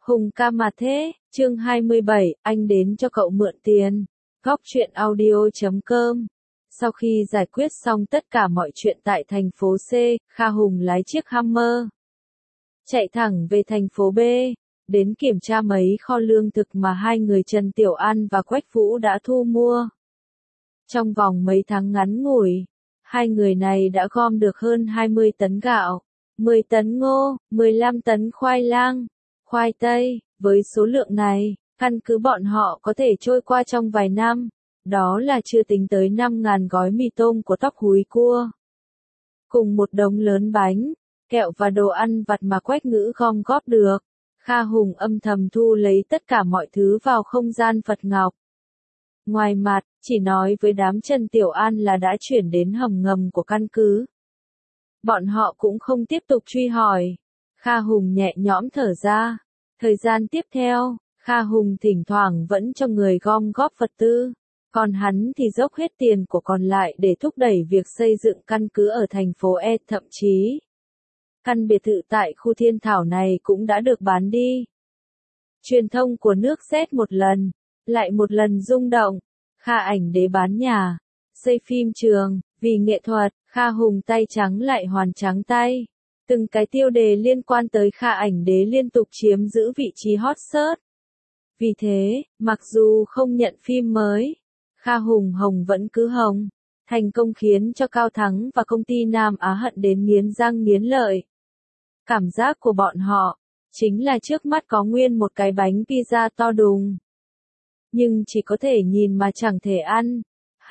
Hùng ca mà thế, chương 27, anh đến cho cậu mượn tiền. Góc truyện audio.com. Sau khi giải quyết xong tất cả mọi chuyện tại thành phố C, Kha Hùng lái chiếc Hummer chạy thẳng về thành phố B, đến kiểm tra mấy kho lương thực mà hai người Trần Tiểu An và Quách Vũ đã thu mua. Trong vòng mấy tháng ngắn ngủi, hai người này đã gom được hơn 20 tấn gạo, 10 tấn ngô, 15 tấn khoai lang, khoai tây. Với số lượng này, căn cứ bọn họ có thể trôi qua trong vài năm, đó là chưa tính tới 5.000 gói mì tôm của Tóc Húi Cua. Cùng một đống lớn bánh, kẹo và đồ ăn vặt mà Quách Ngữ gom góp được, Kha Hùng âm thầm thu lấy tất cả mọi thứ vào không gian Phật Ngọc. Ngoài mặt, chỉ nói với đám Trần Tiểu An là đã chuyển đến hầm ngầm của căn cứ. Bọn họ cũng không tiếp tục truy hỏi. Kha Hùng nhẹ nhõm thở ra. Thời gian tiếp theo, Kha Hùng thỉnh thoảng vẫn cho người gom góp vật tư, còn hắn thì dốc hết tiền của còn lại để thúc đẩy việc xây dựng căn cứ ở thành phố E. Thậm chí, căn biệt thự tại khu Thiên Thảo này cũng đã được bán đi. Truyền thông của nước Z một lần, lại một lần rung động. Kha Ảnh Đế bán nhà, xây phim trường, vì nghệ thuật, Kha Hùng tay trắng lại hoàn trắng tay. Từng cái tiêu đề liên quan tới Kha Ảnh Đế liên tục chiếm giữ vị trí hot search. Vì thế, mặc dù không nhận phim mới, Kha Hùng hồng vẫn cứ hồng. Thành công khiến cho Cao Thắng và công ty Nam Á hận đến nghiến răng nghiến lợi. Cảm giác của bọn họ, chính là trước mắt có nguyên một cái bánh pizza to đùng. Nhưng chỉ có thể nhìn mà chẳng thể ăn.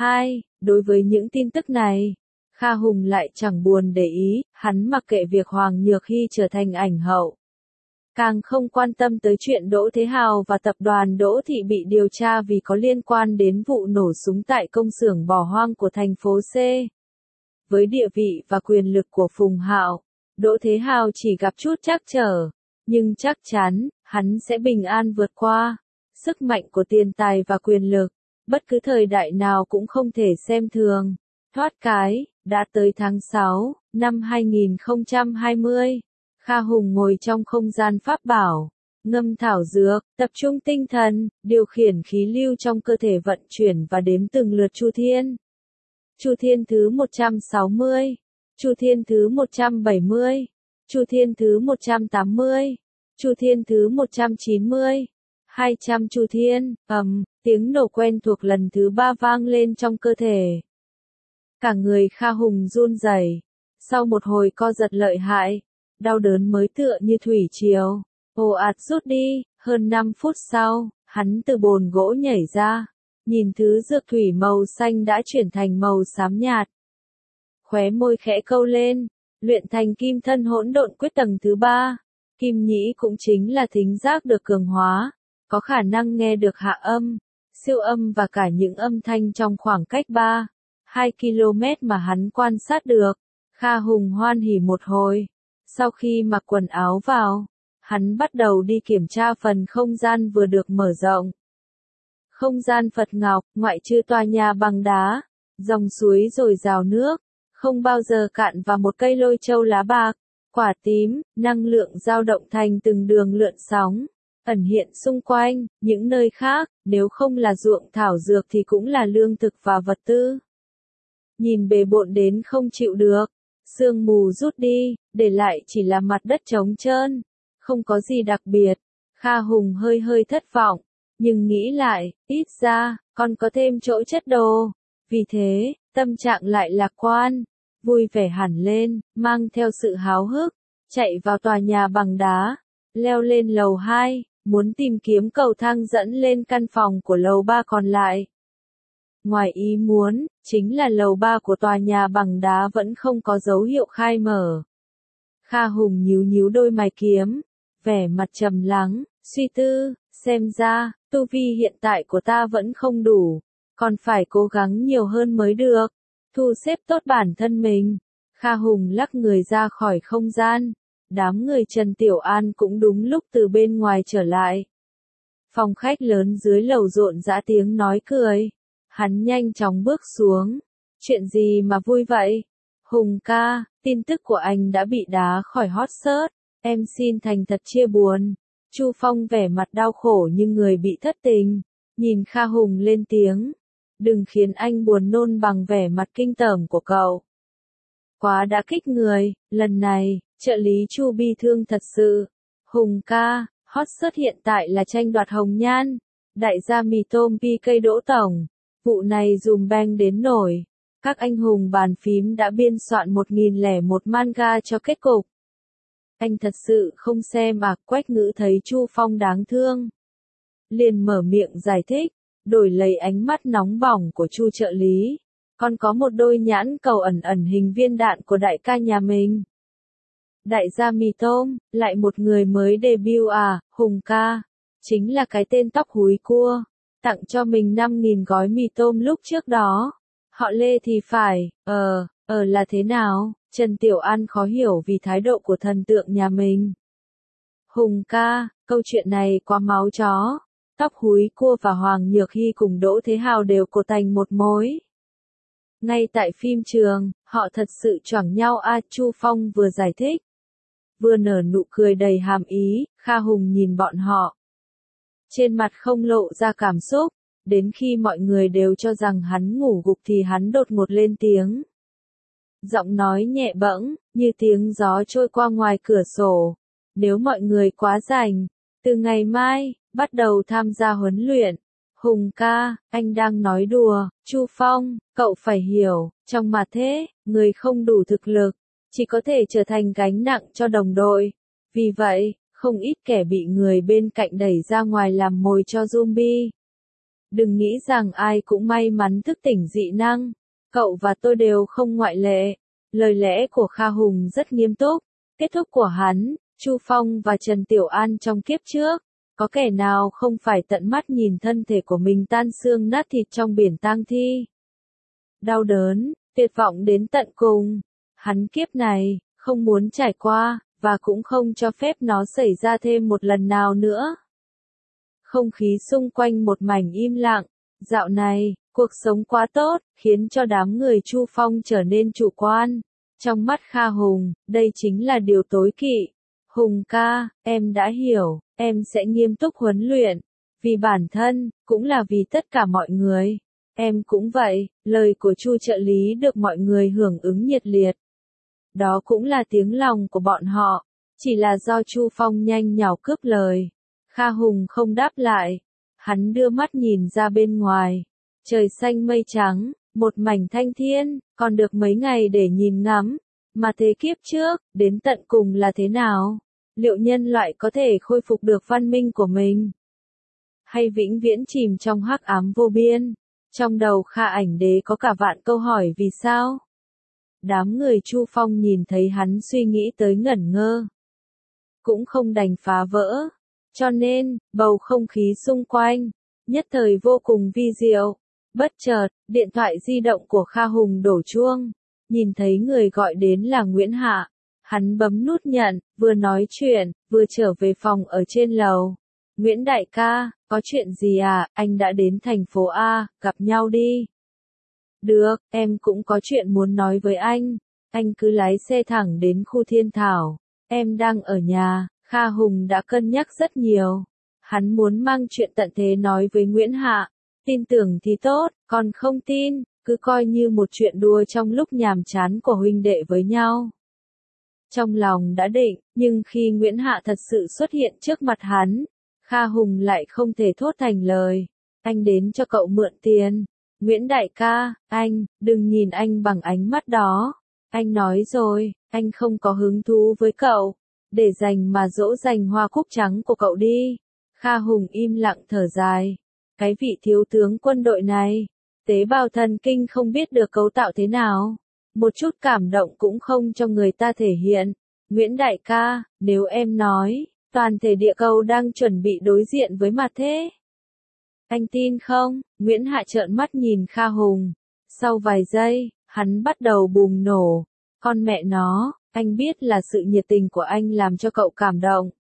Đối với những tin tức này, Kha Hùng lại chẳng buồn để ý, hắn mặc kệ việc Hoàng Nhược Hy trở thành ảnh hậu. Càng không quan tâm tới chuyện Đỗ Thế Hào và tập đoàn Đỗ Thị bị điều tra vì có liên quan đến vụ nổ súng tại công xưởng bỏ hoang của thành phố C. Với địa vị và quyền lực của Phùng Hạo, Đỗ Thế Hào chỉ gặp chút trắc trở, nhưng chắc chắn, hắn sẽ bình an vượt qua. Sức mạnh của tiền tài và quyền lực, bất cứ thời đại nào cũng không thể xem thường. Thoát cái, đã tới tháng 6, năm 2020, Kha Hùng ngồi trong không gian pháp bảo, ngâm thảo dược, tập trung tinh thần, điều khiển khí lưu trong cơ thể vận chuyển và đếm từng lượt chu thiên. Chu thiên thứ 160, chu thiên thứ 170, chu thiên thứ 180, chu thiên thứ 190, 200 chu thiên, tiếng nổ quen thuộc lần thứ 3 vang lên trong cơ thể. Cả người Kha Hùng run rẩy, sau một hồi co giật lợi hại, đau đớn mới tựa như thủy triều, ồ ạt rút đi. Hơn 5 phút sau, hắn từ bồn gỗ nhảy ra, nhìn thứ dược thủy màu xanh đã chuyển thành màu xám nhạt. Khóe môi khẽ câu lên, luyện thành kim thân hỗn độn quyết tầng thứ 3. Kim nhĩ cũng chính là thính giác được cường hóa, có khả năng nghe được hạ âm, siêu âm và cả những âm thanh trong khoảng cách 2 km mà hắn quan sát được. Kha Hùng hoan hỉ một hồi. Sau khi mặc quần áo vào, hắn bắt đầu đi kiểm tra phần không gian vừa được mở rộng. Không gian Phật Ngọc, ngoại trừ tòa nhà bằng đá, dòng suối dồi dào nước, không bao giờ cạn và một cây lôi châu lá bạc, quả tím, năng lượng dao động thành từng đường lượn sóng, ẩn hiện xung quanh. Những nơi khác, nếu không là ruộng thảo dược thì cũng là lương thực và vật tư. Nhìn bề bộn đến không chịu được, sương mù rút đi, để lại chỉ là mặt đất trống trơn, không có gì đặc biệt. Kha Hùng hơi thất vọng, nhưng nghĩ lại, ít ra, còn có thêm chỗ chất đồ. Vì thế, tâm trạng lại lạc quan, vui vẻ hẳn lên, mang theo sự háo hức, chạy vào tòa nhà bằng đá, leo lên lầu 2, muốn tìm kiếm cầu thang dẫn lên căn phòng của lầu 3 còn lại. Ngoài ý muốn, chính là lầu 3 của tòa nhà bằng đá vẫn không có dấu hiệu khai mở. Kha Hùng nhíu đôi mày kiếm, vẻ mặt trầm lắng, suy tư, xem ra, tu vi hiện tại của ta vẫn không đủ, còn phải cố gắng nhiều hơn mới được, thu xếp tốt bản thân mình. Kha Hùng lắc người ra khỏi không gian, đám người Trần Tiểu An cũng đúng lúc từ bên ngoài trở lại. Phòng khách lớn dưới lầu rộn rã tiếng nói cười. Hắn nhanh chóng bước xuống. Chuyện gì mà vui vậy? Hùng ca, tin tức của anh đã bị đá khỏi hot search. Em xin thành thật chia buồn. Chu Phong vẻ mặt đau khổ như người bị thất tình, nhìn Kha Hùng lên tiếng. Đừng khiến anh buồn nôn bằng vẻ mặt kinh tởm của cậu. Quá đã kích người, lần này, trợ lý Chu bi thương thật sự. Hùng ca, hot search hiện tại là tranh đoạt hồng nhan. Đại gia mì tôm PK Đỗ Tổng. Vụ này dùm beng đến nổi. Các anh hùng bàn phím đã biên soạn 1001 manga cho kết cục. Anh thật sự không xem à? Quách Ngữ thấy Chu Phong đáng thương, liền mở miệng giải thích, đổi lấy ánh mắt nóng bỏng của Chu trợ lý. Còn có một đôi nhãn cầu ẩn ẩn hình viên đạn của đại ca nhà mình. Đại gia mì tôm, lại một người mới debut à? Hùng ca, chính là cái tên tóc húi cua, tặng cho mình 5.000 gói mì tôm lúc trước đó. Họ Lê thì phải, là thế nào? Trần Tiểu An khó hiểu vì thái độ của thần tượng nhà mình. Hùng ca, câu chuyện này quá máu chó. Tóc húi cua và Hoàng Nhược Hy cùng Đỗ Thế Hào đều cột thành một mối. Ngay tại phim trường, họ thật sự choảng nhau a. Chu Phong vừa giải thích, vừa nở nụ cười đầy hàm ý. Kha Hùng nhìn bọn họ, trên mặt không lộ ra cảm xúc. Đến khi mọi người đều cho rằng hắn ngủ gục thì hắn đột ngột lên tiếng. Giọng nói nhẹ bẫng, như tiếng gió trôi qua ngoài cửa sổ. Nếu mọi người quá rảnh, từ ngày mai, bắt đầu tham gia huấn luyện. Hùng ca, anh đang nói đùa. Chu Phong, cậu phải hiểu, trong mặt thế, người không đủ thực lực, chỉ có thể trở thành gánh nặng cho đồng đội. Vì vậy, không ít kẻ bị người bên cạnh đẩy ra ngoài làm mồi cho zombie. Đừng nghĩ rằng ai cũng may mắn thức tỉnh dị năng. Cậu và tôi đều không ngoại lệ. Lời lẽ của Kha Hùng rất nghiêm túc. Kết thúc của hắn, Chu Phong và Trần Tiểu An trong kiếp trước, có kẻ nào không phải tận mắt nhìn thân thể của mình tan xương nát thịt trong biển tang thi. Đau đớn, tuyệt vọng đến tận cùng. Hắn kiếp này, không muốn trải qua, và cũng không cho phép nó xảy ra thêm một lần nào nữa. Không khí xung quanh một mảnh im lặng. Dạo này, cuộc sống quá tốt, khiến cho đám người Chu Phong trở nên chủ quan. Trong mắt Kha Hùng, đây chính là điều tối kỵ. Hùng ca, em đã hiểu, em sẽ nghiêm túc huấn luyện. Vì bản thân, cũng là vì tất cả mọi người. Em cũng vậy. Lời của Chu trợ lý được mọi người hưởng ứng nhiệt liệt. Đó cũng là tiếng lòng của bọn họ. Chỉ là do Chu Phong nhanh nhảu cướp lời. Kha Hùng không đáp lại. Hắn đưa mắt nhìn ra bên ngoài. Trời xanh mây trắng, một mảnh thanh thiên, còn được mấy ngày để nhìn ngắm. Mà thế kiếp trước, đến tận cùng là thế nào? Liệu nhân loại có thể khôi phục được văn minh của mình? Hay vĩnh viễn chìm trong hắc ám vô biên? Trong đầu Kha Ảnh Đế có cả vạn câu hỏi vì sao? Đám người Chu Phong nhìn thấy hắn suy nghĩ tới ngẩn ngơ. Cũng không đành phá vỡ. Cho nên, bầu không khí xung quanh, nhất thời vô cùng vi diệu. Bất chợt, điện thoại di động của Kha Hùng đổ chuông. Nhìn thấy người gọi đến là Nguyễn Hạ. Hắn bấm nút nhận, vừa nói chuyện, vừa trở về phòng ở trên lầu. Nguyễn đại ca, có chuyện gì à? Anh đã đến thành phố A, gặp nhau đi. Được, em cũng có chuyện muốn nói với anh. Anh cứ lái xe thẳng đến khu Thiên Thảo. Em đang ở nhà. Kha Hùng đã cân nhắc rất nhiều. Hắn muốn mang chuyện tận thế nói với Nguyễn Hạ. Tin tưởng thì tốt, còn không tin, cứ coi như một chuyện đùa trong lúc nhàm chán của huynh đệ với nhau. Trong lòng đã định, nhưng khi Nguyễn Hạ thật sự xuất hiện trước mặt hắn, Kha Hùng lại không thể thốt thành lời. Anh đến cho cậu mượn tiền. Nguyễn đại ca, anh, đừng nhìn anh bằng ánh mắt đó. Anh nói rồi, anh không có hứng thú với cậu. Để dành mà dỗ dành hoa cúc trắng của cậu đi. Kha Hùng im lặng thở dài. Cái vị thiếu tướng quân đội này, tế bào thần kinh không biết được cấu tạo thế nào. Một chút cảm động cũng không cho người ta thể hiện. Nguyễn đại ca, nếu em nói, toàn thể địa cầu đang chuẩn bị đối diện với mặt thế. Anh tin không? Nguyễn Hạ trợn mắt nhìn Kha Hùng. Sau vài giây, hắn bắt đầu bùng nổ. Con mẹ nó, anh biết là sự nhiệt tình của anh làm cho cậu cảm động.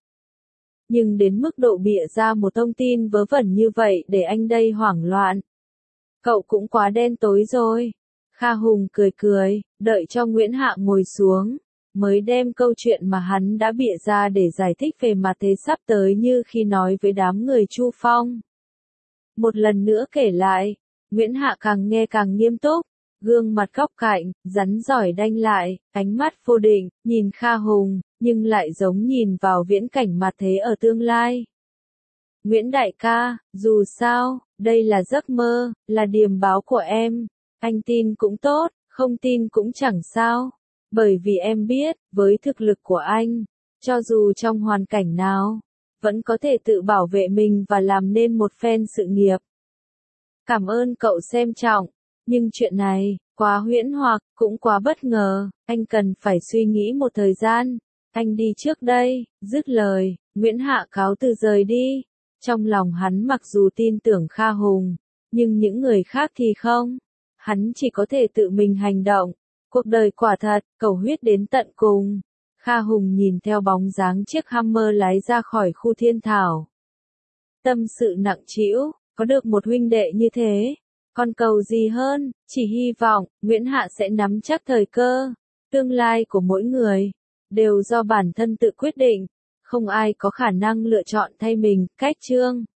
Nhưng đến mức độ bịa ra một thông tin vớ vẩn như vậy để anh đây hoảng loạn. Cậu cũng quá đen tối rồi. Kha Hùng cười cười, đợi cho Nguyễn Hạ ngồi xuống. mới đem câu chuyện mà hắn đã bịa ra để giải thích về mặt thế sắp tới như khi nói với đám người Chu Phong. Một lần nữa kể lại, Nguyễn Hạ càng nghe càng nghiêm túc, gương mặt góc cạnh, rắn giỏi đanh lại, ánh mắt vô định, nhìn Kha Hùng, nhưng lại giống nhìn vào viễn cảnh mặt thế ở tương lai. Nguyễn đại ca, dù sao, đây là giấc mơ, là điềm báo của em, anh tin cũng tốt, không tin cũng chẳng sao, bởi vì em biết, với thực lực của anh, cho dù trong hoàn cảnh nào, vẫn có thể tự bảo vệ mình và làm nên một phen sự nghiệp. Cảm ơn cậu xem trọng, nhưng chuyện này, quá huyễn hoặc, cũng quá bất ngờ, anh cần phải suy nghĩ một thời gian, anh đi trước đây, dứt lời, Nguyễn Hạ cáo từ rời đi. Trong lòng hắn mặc dù tin tưởng Kha Hùng, nhưng những người khác thì không. Hắn chỉ có thể tự mình hành động. Cuộc đời quả thật, cầu huyết đến tận cùng. Kha Hùng nhìn theo bóng dáng chiếc Hummer lái ra khỏi khu thiên thảo. Tâm sự nặng trĩu, có được một huynh đệ như thế. Còn cầu gì hơn, chỉ hy vọng, Nguyễn Hạ sẽ nắm chắc thời cơ. Tương lai của mỗi người, đều do bản thân tự quyết định. Không ai có khả năng lựa chọn thay mình, cách chương.